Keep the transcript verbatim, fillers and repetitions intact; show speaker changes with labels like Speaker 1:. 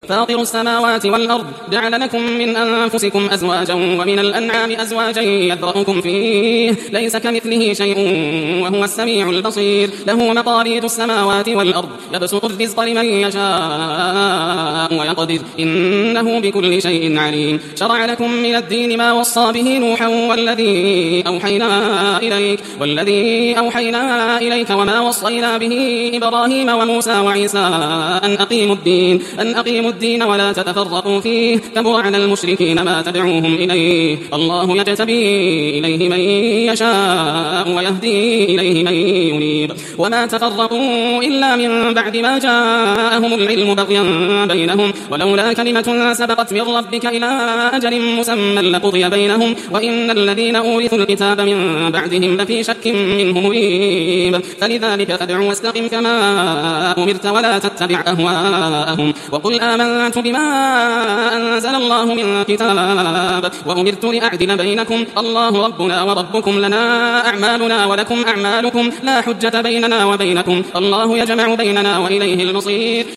Speaker 1: فاطر السماوات والأرض جعل لكم من أنفسكم أزواجا ومن الأنعام أزواجا يذرأكم فيه ليس كمثله شيء وهو السميع البصير له مقاليد السماوات والأرض يبسط الرزق لمن يشاء ويقدر إنه بكل شيء عليم شرع لكم من الدين ما وصى به نوحا والذي أوحينا إليك والذي أوحينا إليك وما وصينا به إبراهيم وموسى وعيسى أن أقيموا الدين أن أقيموا الدين ولا تتفرقوا فيه كبر على المشركين ما تدعوهم إليه الله يجتبي إليه من يشاء ويهدي إليه من ينيب وما تفرقوا إلا من بعد ما جاءهم العلم بغيا بينهم ولولا كلمة سبقت من ربك إلى أجل مسمى لقضي بينهم وإن الذين أورثوا الكتاب من بعدهم لفي شك منه مريب فلذلك فادع واستقم كما أمرت ولا تتبع أهواءهم وقل آمنت بما أنزل الله من كتاب وأمرت لأعدل بينكم الله ربنا وربكم لنا أعمالنا ولكم أعمالكم لا حجة بيننا وبينكم الله يجمع بيننا وإليه المصير